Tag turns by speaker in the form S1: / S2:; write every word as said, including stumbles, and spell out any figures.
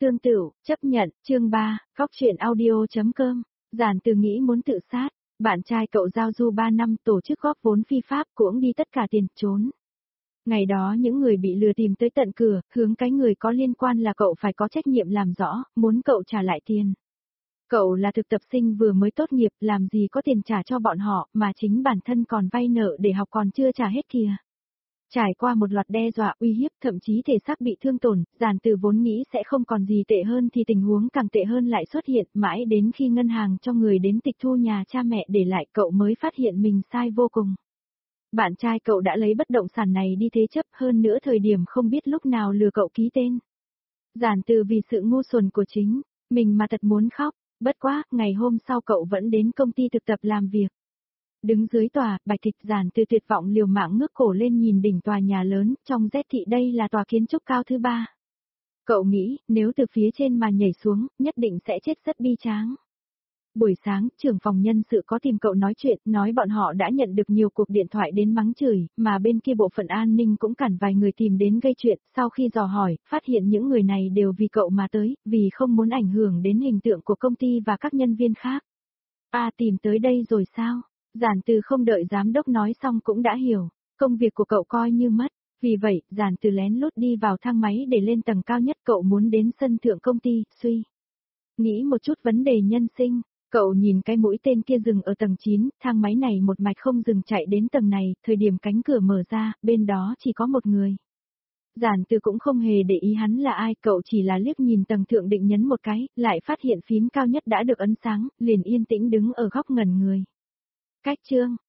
S1: Tương Tửu, chấp nhận, chương ba, góc truyện audio.com, Giản Từ nghĩ muốn tự sát, bạn trai cậu giao du ba năm tổ chức góp vốn phi pháp cũng đi tất cả tiền, trốn. Ngày đó những người bị lừa tìm tới tận cửa, hướng cái người có liên quan là cậu phải có trách nhiệm làm rõ, muốn cậu trả lại tiền. Cậu là thực tập sinh vừa mới tốt nghiệp, làm gì có tiền trả cho bọn họ, mà chính bản thân còn vay nợ để học còn chưa trả hết kìa. Trải qua một loạt đe dọa, uy hiếp, thậm chí thể xác bị thương tổn, Giản Từ vốn nghĩ sẽ không còn gì tệ hơn thì tình huống càng tệ hơn lại xuất hiện, mãi đến khi ngân hàng cho người đến tịch thu nhà cha mẹ để lại cậu mới phát hiện mình sai vô cùng. Bạn trai cậu đã lấy bất động sản này đi thế chấp, hơn nữa thời điểm không biết lúc nào lừa cậu ký tên. Giản Từ vì sự ngu xuẩn của chính mình mà thật muốn khóc, bất quá, ngày hôm sau cậu vẫn đến công ty thực tập làm việc. Đứng dưới tòa, Bạch Thịch Giản Từ tuyệt vọng liều mạng ngước cổ lên nhìn đỉnh tòa nhà lớn, trong Z thị đây là tòa kiến trúc cao thứ ba. Cậu nghĩ, nếu từ phía trên mà nhảy xuống, nhất định sẽ chết rất bi tráng. Buổi sáng, trưởng phòng nhân sự có tìm cậu nói chuyện, nói bọn họ đã nhận được nhiều cuộc điện thoại đến mắng chửi, mà bên kia bộ phận an ninh cũng cản vài người tìm đến gây chuyện, sau khi dò hỏi, phát hiện những người này đều vì cậu mà tới, vì không muốn ảnh hưởng đến hình tượng của công ty và các nhân viên khác. À, tìm tới đây rồi sao? Giản Từ không đợi giám đốc nói xong cũng đã hiểu, công việc của cậu coi như mất, vì vậy, Giản Từ lén lút đi vào thang máy để lên tầng cao nhất, cậu muốn đến sân thượng công ty, suy nghĩ một chút vấn đề nhân sinh, cậu nhìn cái mũi tên kia dừng ở tầng chín, thang máy này một mạch không dừng chạy đến tầng này, thời điểm cánh cửa mở ra, bên đó chỉ có một người. Giản Từ cũng không hề để ý hắn là ai, cậu chỉ là liếc nhìn tầng thượng định nhấn một cái, lại phát hiện phím cao nhất đã được ấn sáng, liền yên tĩnh đứng ở góc ngẩn người. Cách chương,